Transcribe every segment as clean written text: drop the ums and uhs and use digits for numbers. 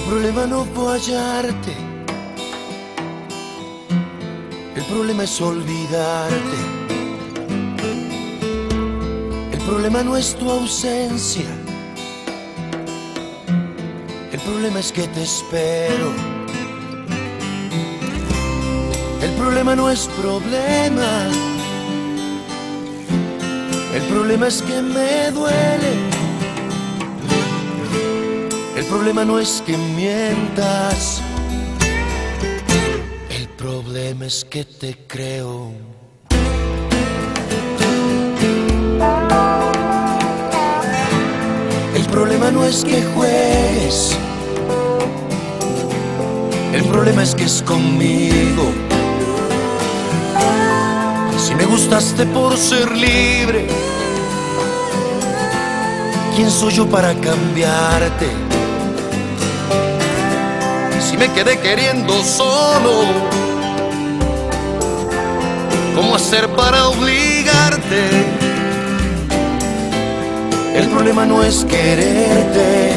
problema no fue hallarte, el problema es olvidarte. El problema no es tu ausencia, el problema es que te espero. El problema no es problema, el problema es que me duele. El problema no es que mientas, el problema es que te creo. El problema no es que juegues, el problema es que es conmigo. Si me gustaste por ser libre, ¿quién soy yo para cambiarte? Si me quedé queriendo solo, ¿cómo hacer para obligarte? El problema no es quererte,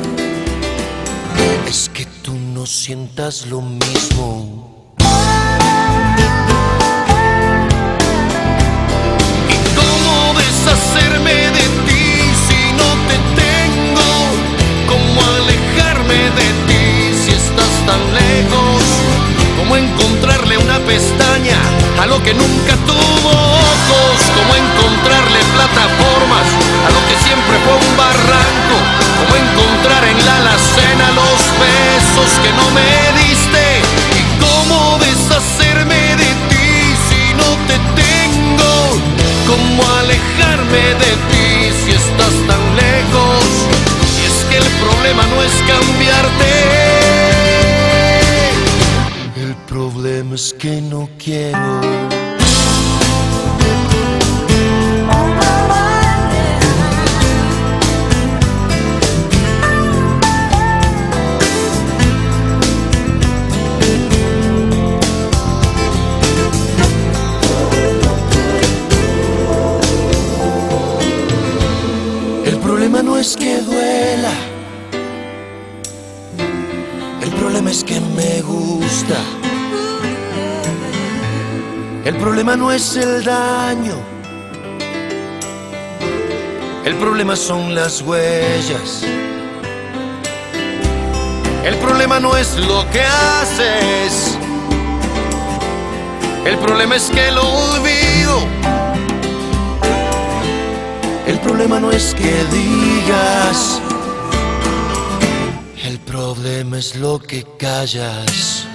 es que tú no sientas lo mismo. ¿Y cómo deshacerme de ti si no te tengo? ¿Cómo alejarme de ti si estás tan lejos? ¿Cómo encontrarle una pestaña a lo que nunca tuvo ojos? ¿Cómo encontrarle plataformas a lo que siempre fue un barranco? ¿Cómo encontrar en la alacena los besos que no me diste? ¿Y cómo deshacerme de ti si no te tengo? ¿Cómo alejarme de ti si estás tan lejos? Y es que el problema no es cambiarte, el problema es que no quiero. El problema no es que duela, el problema es que me gusta. El problema no es el daño, el problema son las huellas. El problema no es lo que haces, el problema es que lo olvido. El problema no es que digas, el problema es lo que callas.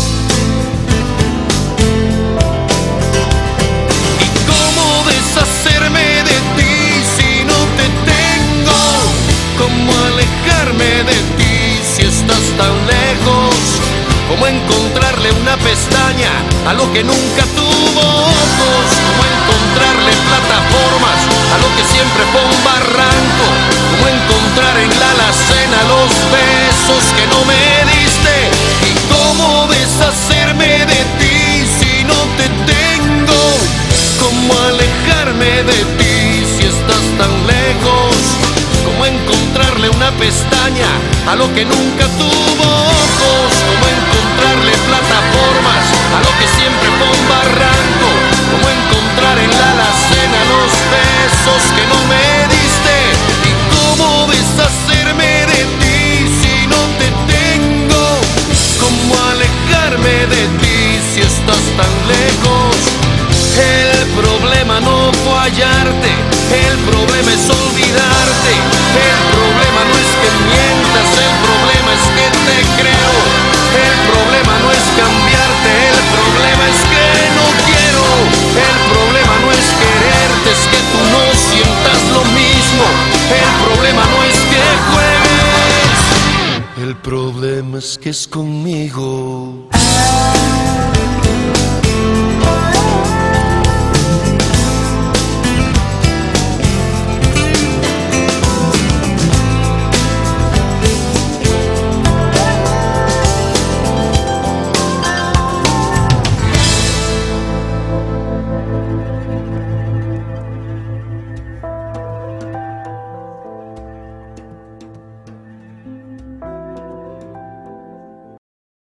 ¿Y cómo deshacerme de ti si no te tengo? ¿Cómo alejarme de ti si estás tan lejos? ¿Cómo encontrarle una pestaña a lo que nunca tuvo ojos? ¿Cómo encontrarle plataformas a lo que siempre fue un barranco? ¿Cómo encontrar en la alacena los besos que no me diste? ¿Y cómo deshacerme de ti si no te tengo? ¿Cómo alejarme de ti si estás tan lejos? ¿Cómo encontrarle una pestaña a lo que nunca tuvo ojos? ¿Cómo encontrarle plataformas a lo que siempre fue un barranco? ¿Cómo encontrar en la alacena los besos que no me diste? ¿Y cómo deshacerme de ti si no te tengo? ¿Cómo alejarme de ti si estás tan lejos? El problema no fue hallarte, el problema es olvidarte. El problema no es que mientas, el problema es que te creo. El problema no es cambiarte, el problema es que no quiero. El problema no es quererte, es que tú no sientas lo mismo. El problema no es que juegues, el problema es que es conmigo.